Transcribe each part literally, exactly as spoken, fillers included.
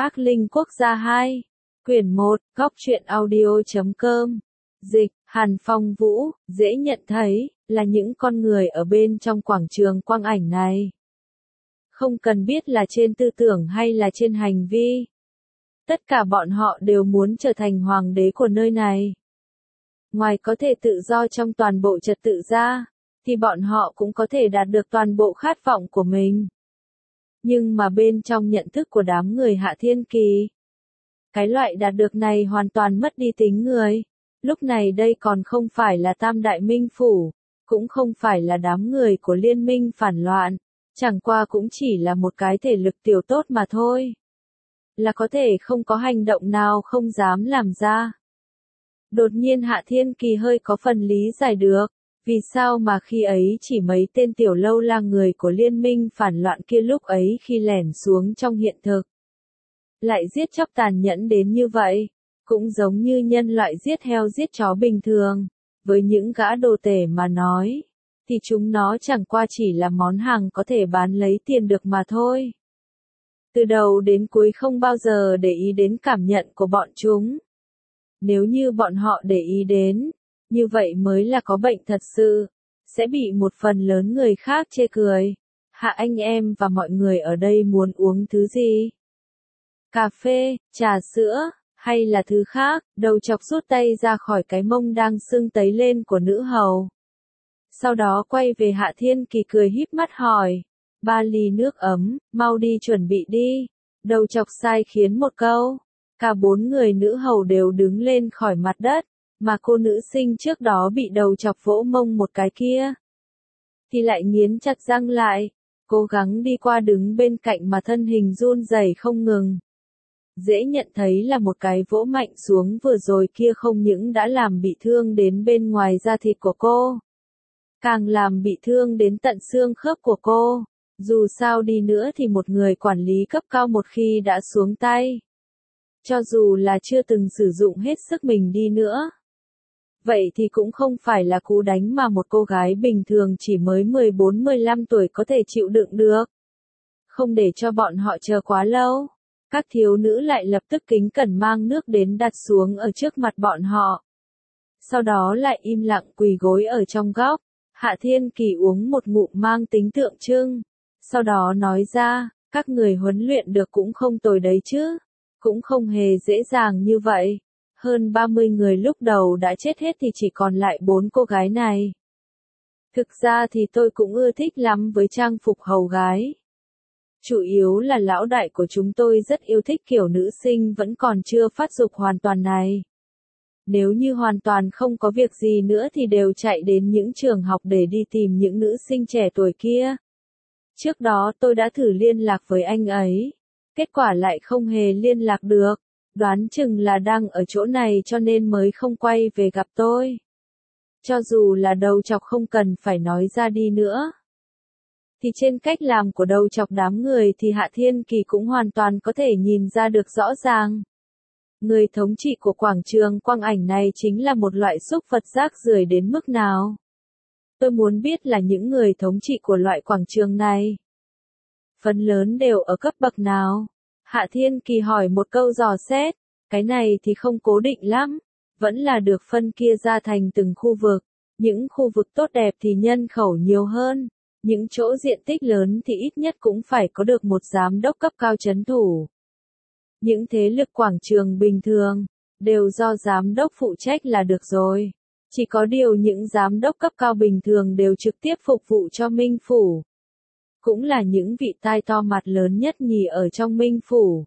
Ác Linh Quốc gia hai. Quyển một, góc truyện audio chấm com. Dịch, Hàn Phong Vũ, dễ nhận thấy, là những con người ở bên trong quảng trường quang ảnh này. Không cần biết là trên tư tưởng hay là trên hành vi. Tất cả bọn họ đều muốn trở thành hoàng đế của nơi này. Ngoài có thể tự do trong toàn bộ trật tự ra, thì bọn họ cũng có thể đạt được toàn bộ khát vọng của mình. Nhưng mà bên trong nhận thức của đám người Hạ Thiên Kỳ, cái loại đạt được này hoàn toàn mất đi tính người. Lúc này đây còn không phải là Tam Đại Minh Phủ, cũng không phải là đám người của liên minh phản loạn, chẳng qua cũng chỉ là một cái thể lực tiểu tốt mà thôi. Là có thể không có hành động nào không dám làm ra. Đột nhiên Hạ Thiên Kỳ hơi có phần lý giải được, vì sao mà khi ấy chỉ mấy tên tiểu lâu la người của liên minh phản loạn kia lúc ấy khi lẻn xuống trong hiện thực. Lại giết chóc tàn nhẫn đến như vậy, cũng giống như nhân loại giết heo giết chó bình thường, với những gã đồ tể mà nói, thì chúng nó chẳng qua chỉ là món hàng có thể bán lấy tiền được mà thôi. Từ đầu đến cuối không bao giờ để ý đến cảm nhận của bọn chúng. Nếu như bọn họ để ý đến, như vậy mới là có bệnh thật sự, sẽ bị một phần lớn người khác chê cười. Hạ anh em và mọi người ở đây muốn uống thứ gì? Cà phê, trà sữa, hay là thứ khác? Đầu chọc rút tay ra khỏi cái mông đang sưng tấy lên của nữ hầu. Sau đó quay về Hạ Thiên Kỳ cười híp mắt hỏi. Ba ly nước ấm, mau đi chuẩn bị đi. Đầu chọc sai khiến một câu. Cả bốn người nữ hầu đều đứng lên khỏi mặt đất, mà cô nữ sinh trước đó bị đầu chọc vỗ mông một cái kia, thì lại nghiến chặt răng lại, cố gắng đi qua đứng bên cạnh mà thân hình run rẩy không ngừng. Dễ nhận thấy là một cái vỗ mạnh xuống vừa rồi kia không những đã làm bị thương đến bên ngoài da thịt của cô, càng làm bị thương đến tận xương khớp của cô. Dù sao đi nữa thì một người quản lý cấp cao một khi đã xuống tay, cho dù là chưa từng sử dụng hết sức mình đi nữa, vậy thì cũng không phải là cú đánh mà một cô gái bình thường chỉ mới mười bốn mười lăm tuổi có thể chịu đựng được. Không để cho bọn họ chờ quá lâu, các thiếu nữ lại lập tức kính cẩn mang nước đến đặt xuống ở trước mặt bọn họ. Sau đó lại im lặng quỳ gối ở trong góc. Hạ Thiên Kỳ uống một ngụm mang tính tượng trưng, sau đó nói ra, các người huấn luyện được cũng không tồi đấy chứ, cũng không hề dễ dàng như vậy. Hơn ba mươi người lúc đầu đã chết hết thì chỉ còn lại bốn cô gái này. Thực ra thì tôi cũng ưa thích lắm với trang phục hầu gái. Chủ yếu là lão đại của chúng tôi rất yêu thích kiểu nữ sinh vẫn còn chưa phát dục hoàn toàn này. Nếu như hoàn toàn không có việc gì nữa thì đều chạy đến những trường học để đi tìm những nữ sinh trẻ tuổi kia. Trước đó tôi đã thử liên lạc với anh ấy. Kết quả lại không hề liên lạc được. Đoán chừng là đang ở chỗ này cho nên mới không quay về gặp tôi. Cho dù là đầu chọc không cần phải nói ra đi nữa, thì trên cách làm của đầu chọc đám người thì Hạ Thiên Kỳ cũng hoàn toàn có thể nhìn ra được rõ ràng. Người thống trị của quảng trường quang ảnh này chính là một loại súc vật rác rưởi đến mức nào. Tôi muốn biết là những người thống trị của loại quảng trường này, phần lớn đều ở cấp bậc nào? Hạ Thiên Kỳ hỏi một câu dò xét, cái này thì không cố định lắm, vẫn là được phân kia ra thành từng khu vực. Những khu vực tốt đẹp thì nhân khẩu nhiều hơn, những chỗ diện tích lớn thì ít nhất cũng phải có được một giám đốc cấp cao trấn thủ. Những thế lực quảng trường bình thường, đều do giám đốc phụ trách là được rồi. Chỉ có điều những giám đốc cấp cao bình thường đều trực tiếp phục vụ cho Minh Phủ. Cũng là những vị tai to mặt lớn nhất nhì ở trong Minh Phủ.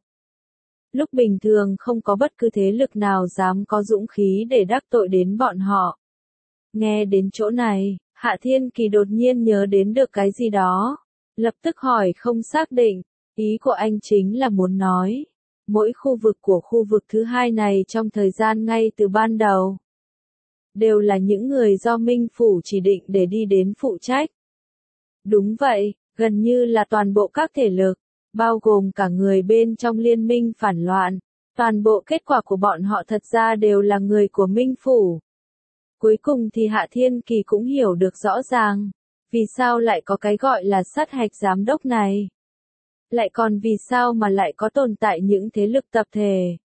Lúc bình thường không có bất cứ thế lực nào dám có dũng khí để đắc tội đến bọn họ. Nghe đến chỗ này, Hạ Thiên Kỳ đột nhiên nhớ đến được cái gì đó. Lập tức hỏi không xác định, ý của anh chính là muốn nói, mỗi khu vực của khu vực thứ hai này trong thời gian ngay từ ban đầu, đều là những người do Minh Phủ chỉ định để đi đến phụ trách. Đúng vậy, gần như là toàn bộ các thể lực, bao gồm cả người bên trong liên minh phản loạn, toàn bộ kết quả của bọn họ thật ra đều là người của Minh Phủ. Cuối cùng thì Hạ Thiên Kỳ cũng hiểu được rõ ràng, vì sao lại có cái gọi là sát hạch giám đốc này. Lại còn vì sao mà lại có tồn tại những thế lực tập thể?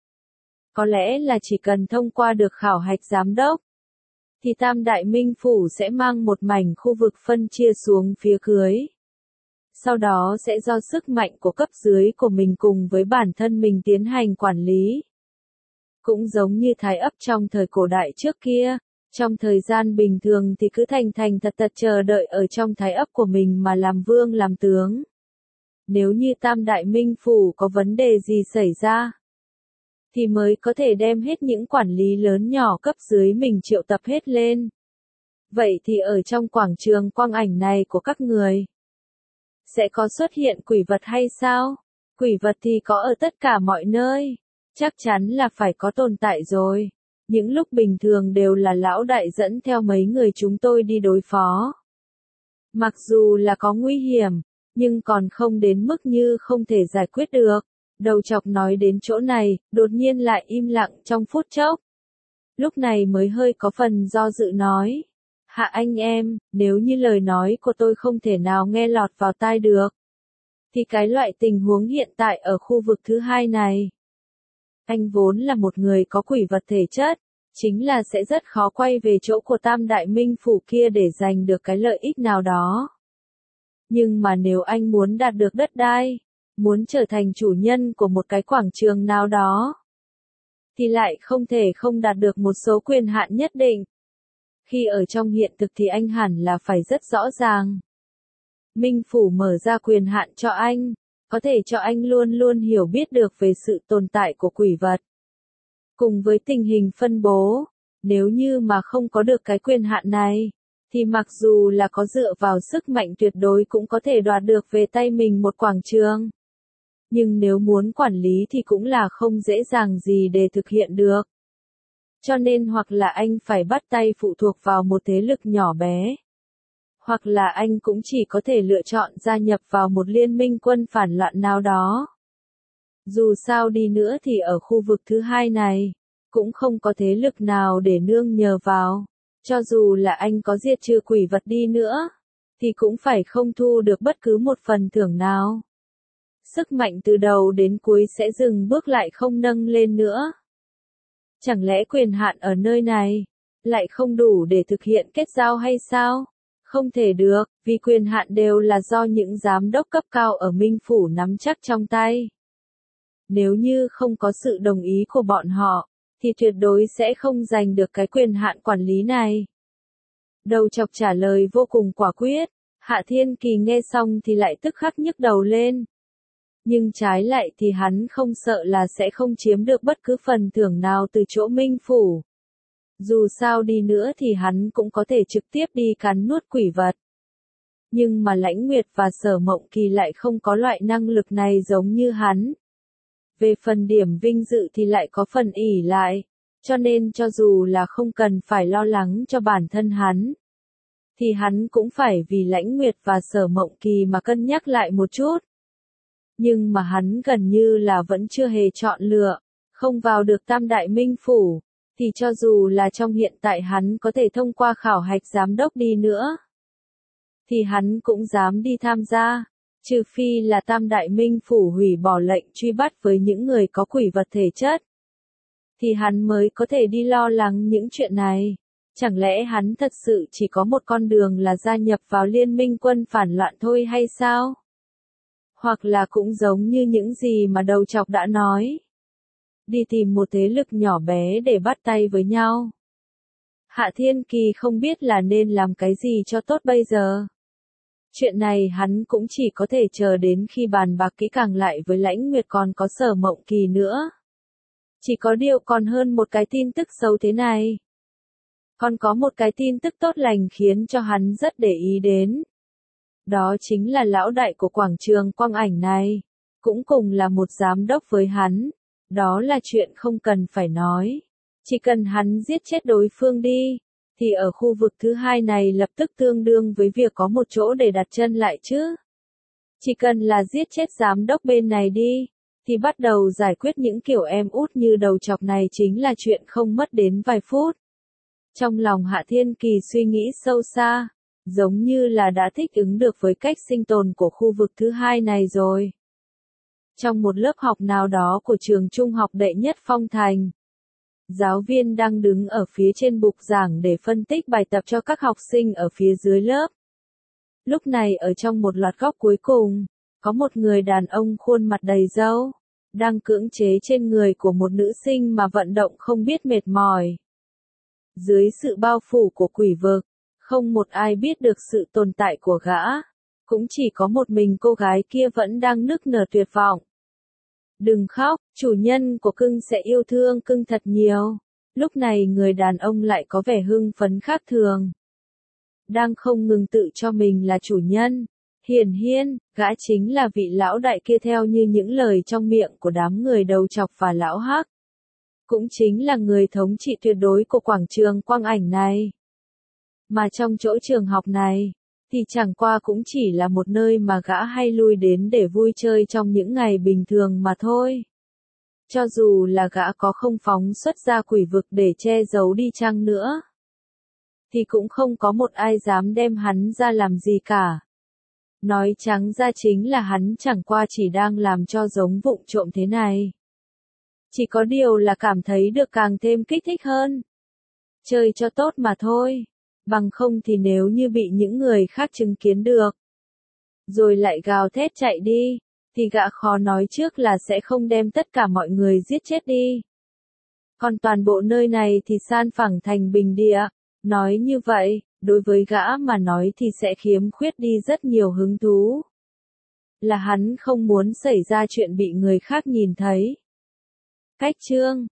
Có lẽ là chỉ cần thông qua được khảo hạch giám đốc, thì Tam Đại Minh Phủ sẽ mang một mảnh khu vực phân chia xuống phía dưới. Sau đó sẽ do sức mạnh của cấp dưới của mình cùng với bản thân mình tiến hành quản lý. Cũng giống như Thái Ấp trong thời cổ đại trước kia, trong thời gian bình thường thì cứ thành thành thật thật chờ đợi ở trong Thái Ấp của mình mà làm vương làm tướng. Nếu như Tam Đại Minh Phủ có vấn đề gì xảy ra, thì mới có thể đem hết những quản lý lớn nhỏ cấp dưới mình triệu tập hết lên. Vậy thì ở trong quảng trường quang ảnh này của các người, sẽ có xuất hiện quỷ vật hay sao? Quỷ vật thì có ở tất cả mọi nơi, chắc chắn là phải có tồn tại rồi. Những lúc bình thường đều là lão đại dẫn theo mấy người chúng tôi đi đối phó. Mặc dù là có nguy hiểm, nhưng còn không đến mức như không thể giải quyết được. Đầu chọc nói đến chỗ này, đột nhiên lại im lặng trong phút chốc. Lúc này mới hơi có phần do dự nói. Hạ anh em, nếu như lời nói của tôi không thể nào nghe lọt vào tai được, thì cái loại tình huống hiện tại ở khu vực thứ hai này, anh vốn là một người có quỷ vật thể chất, chính là sẽ rất khó quay về chỗ của Tam Đại Minh Phủ kia để giành được cái lợi ích nào đó. Nhưng mà nếu anh muốn đạt được đất đai, muốn trở thành chủ nhân của một cái quảng trường nào đó, thì lại không thể không đạt được một số quyền hạn nhất định. Khi ở trong hiện thực thì anh hẳn là phải rất rõ ràng. Minh Phủ mở ra quyền hạn cho anh, có thể cho anh luôn luôn hiểu biết được về sự tồn tại của quỷ vật. Cùng với tình hình phân bố, nếu như mà không có được cái quyền hạn này, thì mặc dù là có dựa vào sức mạnh tuyệt đối cũng có thể đoạt được về tay mình một quảng trường. Nhưng nếu muốn quản lý thì cũng là không dễ dàng gì để thực hiện được. Cho nên hoặc là anh phải bắt tay phụ thuộc vào một thế lực nhỏ bé, hoặc là anh cũng chỉ có thể lựa chọn gia nhập vào một liên minh quân phản loạn nào đó. Dù sao đi nữa thì ở khu vực thứ hai này, cũng không có thế lực nào để nương nhờ vào. Cho dù là anh có diệt trừ quỷ vật đi nữa, thì cũng phải không thu được bất cứ một phần thưởng nào. Sức mạnh từ đầu đến cuối sẽ dừng bước lại không nâng lên nữa. Chẳng lẽ quyền hạn ở nơi này lại không đủ để thực hiện kết giao hay sao? Không thể được, vì quyền hạn đều là do những giám đốc cấp cao ở Minh Phủ nắm chắc trong tay. Nếu như không có sự đồng ý của bọn họ, thì tuyệt đối sẽ không giành được cái quyền hạn quản lý này. Đầu chọc trả lời vô cùng quả quyết, Hạ Thiên Kỳ nghe xong thì lại tức khắc nhức đầu lên. Nhưng trái lại thì hắn không sợ là sẽ không chiếm được bất cứ phần thưởng nào từ chỗ Minh Phủ. Dù sao đi nữa thì hắn cũng có thể trực tiếp đi cắn nuốt quỷ vật. Nhưng mà Lãnh Nguyệt và Sở Mộng Kỳ lại không có loại năng lực này giống như hắn. Về phần điểm vinh dự thì lại có phần ỷ lại, cho nên cho dù là không cần phải lo lắng cho bản thân hắn, thì hắn cũng phải vì Lãnh Nguyệt và Sở Mộng Kỳ mà cân nhắc lại một chút. Nhưng mà hắn gần như là vẫn chưa hề chọn lựa, không vào được Tam Đại Minh Phủ, thì cho dù là trong hiện tại hắn có thể thông qua khảo hạch giám đốc đi nữa, thì hắn cũng dám đi tham gia, trừ phi là Tam Đại Minh Phủ hủy bỏ lệnh truy bắt với những người có quỷ vật thể chất, thì hắn mới có thể đi lo lắng những chuyện này. Chẳng lẽ hắn thật sự chỉ có một con đường là gia nhập vào liên minh quân phản loạn thôi hay sao? Hoặc là cũng giống như những gì mà đầu chọc đã nói, đi tìm một thế lực nhỏ bé để bắt tay với nhau. Hạ Thiên Kỳ không biết là nên làm cái gì cho tốt bây giờ. Chuyện này hắn cũng chỉ có thể chờ đến khi bàn bạc kỹ càng lại với Lãnh Nguyệt còn có Sở Mộng Kỳ nữa. Chỉ có điều còn hơn một cái tin tức xấu thế này. Còn có một cái tin tức tốt lành khiến cho hắn rất để ý đến. Đó chính là lão đại của quảng trường quang ảnh này, cũng cùng là một giám đốc với hắn. Đó là chuyện không cần phải nói. Chỉ cần hắn giết chết đối phương đi, thì ở khu vực thứ hai này lập tức tương đương với việc có một chỗ để đặt chân lại chứ. Chỉ cần là giết chết giám đốc bên này đi, thì bắt đầu giải quyết những kiểu em út như đầu chọc này chính là chuyện không mất đến vài phút. Trong lòng Hạ Thiên Kỳ suy nghĩ sâu xa, giống như là đã thích ứng được với cách sinh tồn của khu vực thứ hai này rồi. Trong một lớp học nào đó của trường trung học đệ nhất Phong Thành, giáo viên đang đứng ở phía trên bục giảng để phân tích bài tập cho các học sinh ở phía dưới lớp. Lúc này ở trong một loạt góc cuối cùng, có một người đàn ông khuôn mặt đầy râu, đang cưỡng chế trên người của một nữ sinh mà vận động không biết mệt mỏi. Dưới sự bao phủ của quỷ vực, không một ai biết được sự tồn tại của gã, cũng chỉ có một mình cô gái kia vẫn đang nức nở tuyệt vọng. Đừng khóc, chủ nhân của cưng sẽ yêu thương cưng thật nhiều. Lúc này người đàn ông lại có vẻ hưng phấn khác thường. Đang không ngừng tự cho mình là chủ nhân. Hiển nhiên, gã chính là vị lão đại kia theo như những lời trong miệng của đám người đầu chọc và lão hắc. Cũng chính là người thống trị tuyệt đối của quảng trường quang ảnh này. Mà trong chỗ trường học này, thì chẳng qua cũng chỉ là một nơi mà gã hay lui đến để vui chơi trong những ngày bình thường mà thôi. Cho dù là gã có không phóng xuất ra quỷ vực để che giấu đi chăng nữa, thì cũng không có một ai dám đem hắn ra làm gì cả. Nói trắng ra chính là hắn chẳng qua chỉ đang làm cho giống vụng trộm thế này. Chỉ có điều là cảm thấy được càng thêm kích thích hơn. Chơi cho tốt mà thôi. Bằng không thì nếu như bị những người khác chứng kiến được, rồi lại gào thét chạy đi, thì gã khó nói trước là sẽ không đem tất cả mọi người giết chết đi. Còn toàn bộ nơi này thì san phẳng thành bình địa. Nói như vậy, đối với gã mà nói thì sẽ khiếm khuyết đi rất nhiều hứng thú. Là hắn không muốn xảy ra chuyện bị người khác nhìn thấy. Cách chương